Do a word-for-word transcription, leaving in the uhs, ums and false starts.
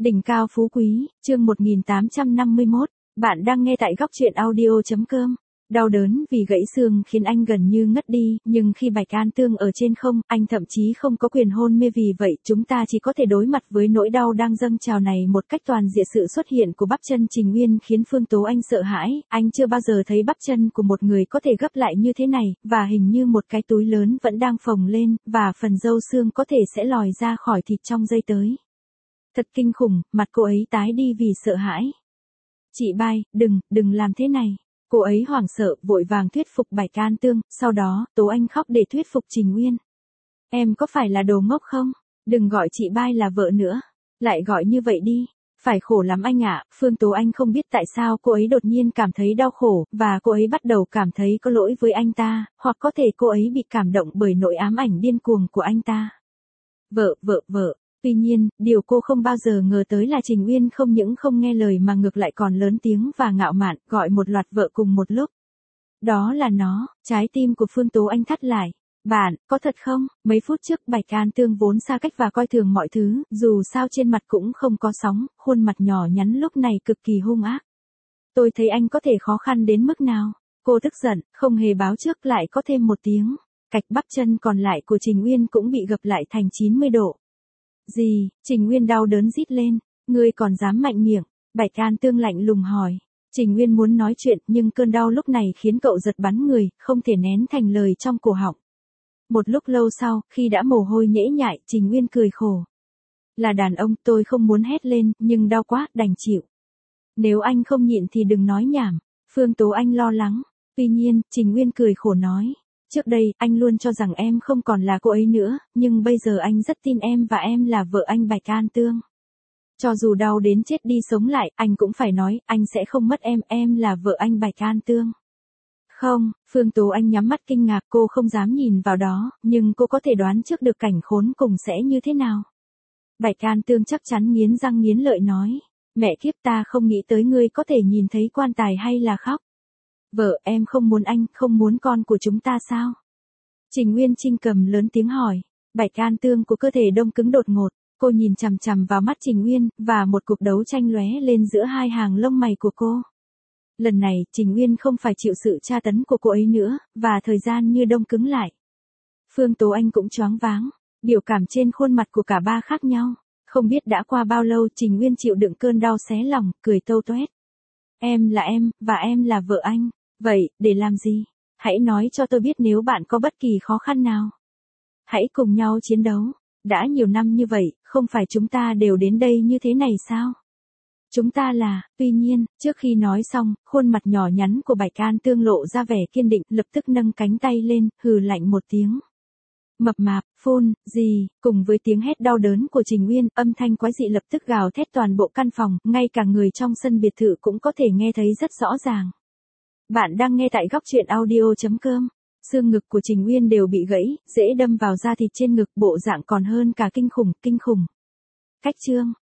Đỉnh cao phú quý, chương một nghìn tám trăm năm mươi mốt, bạn đang nghe tại góc truyện audio.com. Đau đớn vì gãy xương khiến anh gần như ngất đi, nhưng khi Bạch An Tương ở trên không, anh thậm chí không có quyền hôn mê, vì vậy chúng ta chỉ có thể đối mặt với nỗi đau đang dâng trào này một cách toàn diện. Sự xuất hiện của bắp chân Trình Uyên khiến Phương Tố Anh sợ hãi, anh chưa bao giờ thấy bắp chân của một người có thể gấp lại như thế này, và hình như một cái túi lớn vẫn đang phồng lên, và phần râu xương có thể sẽ lòi ra khỏi thịt trong giây tới. Thật kinh khủng, mặt cô ấy tái đi vì sợ hãi. Chị Bai, đừng, đừng làm thế này. Cô ấy hoảng sợ, vội vàng thuyết phục Bạch An Tương, sau đó, Tố Anh khóc để thuyết phục Trình Uyên. Em có phải là đồ ngốc không? Đừng gọi chị Bai là vợ nữa. Lại gọi như vậy đi. Phải khổ lắm anh ạ. Phương Tố Anh không biết tại sao cô ấy đột nhiên cảm thấy đau khổ, và cô ấy bắt đầu cảm thấy có lỗi với anh ta, hoặc có thể cô ấy bị cảm động bởi nỗi ám ảnh điên cuồng của anh ta. Vợ, vợ, vợ. Tuy nhiên, điều cô không bao giờ ngờ tới là Trình Uyên không những không nghe lời mà ngược lại còn lớn tiếng và ngạo mạn, gọi một loạt vợ cùng một lúc. Đó là nó. Trái tim của Phương Tố Anh thắt lại. Bạn, có thật không? Mấy phút trước Bạch An Tương vốn xa cách và coi thường mọi thứ, dù sao trên mặt cũng không có sóng, khuôn mặt nhỏ nhắn lúc này cực kỳ hung ác. Tôi thấy anh có thể khó khăn đến mức nào. Cô tức giận, không hề báo trước lại có thêm một tiếng. Cạch bắp chân còn lại của Trình Uyên cũng bị gập lại thành chín mươi độ. Gì? Trình Uyên đau đớn rít lên. Ngươi còn dám mạnh miệng? Bạch An Tương lạnh lùng hỏi. Trình Uyên muốn nói chuyện, nhưng cơn đau lúc này khiến cậu giật bắn người, không thể nén thành lời trong cổ họng. Một lúc lâu sau, khi đã mồ hôi nhễ nhại, Trình Uyên cười khổ. Là đàn ông, tôi không muốn hét lên, nhưng đau quá, đành chịu. Nếu anh không nhịn thì đừng nói nhảm. Phương Tố Anh lo lắng. Tuy nhiên, Trình Uyên cười khổ nói. Trước đây, anh luôn cho rằng em không còn là cô ấy nữa, nhưng bây giờ anh rất tin em và em là vợ anh Bạch An Tương. Cho dù đau đến chết đi sống lại, anh cũng phải nói, anh sẽ không mất em, em là vợ anh Bạch An Tương. Không, Phương Tố Anh nhắm mắt kinh ngạc, cô không dám nhìn vào đó, nhưng cô có thể đoán trước được cảnh khốn cùng sẽ như thế nào. Bạch An Tương chắc chắn nghiến răng nghiến lợi nói, mẹ kiếp, ta không nghĩ tới ngươi có thể nhìn thấy quan tài hay là khóc. Vợ, em không muốn anh, không muốn con của chúng ta sao? Trình Uyên Trinh cầm lớn tiếng hỏi. Bạch An Tương của cơ thể đông cứng đột ngột, cô nhìn chằm chằm vào mắt Trình Uyên, và một cuộc đấu tranh lóe lên giữa hai hàng lông mày của cô. Lần này, Trình Uyên không phải chịu sự tra tấn của cô ấy nữa, và thời gian như đông cứng lại. Phương Tố Anh cũng choáng váng, biểu cảm trên khuôn mặt của cả ba khác nhau. Không biết đã qua bao lâu, Trình Uyên chịu đựng cơn đau xé lòng, cười tâu toét. Em là em, và em là vợ anh. Vậy, để làm gì? Hãy nói cho tôi biết nếu bạn có bất kỳ khó khăn nào. Hãy cùng nhau chiến đấu. Đã nhiều năm như vậy, không phải chúng ta đều đến đây như thế này sao? Chúng ta là, tuy nhiên, trước khi nói xong, khuôn mặt nhỏ nhắn của Bạch An Tương lộ ra vẻ kiên định, lập tức nâng cánh tay lên, hừ lạnh một tiếng. Mập mạp, phun, gì, cùng với tiếng hét đau đớn của Trình Uyên, âm thanh quái dị lập tức gào thét toàn bộ căn phòng, ngay cả người trong sân biệt thự cũng có thể nghe thấy rất rõ ràng. Bạn đang nghe tại góc truyện audio.com. Xương ngực của Trình Uyên đều bị gãy, dễ đâm vào da thịt trên ngực, bộ dạng còn hơn cả kinh khủng, kinh khủng. Cách chương.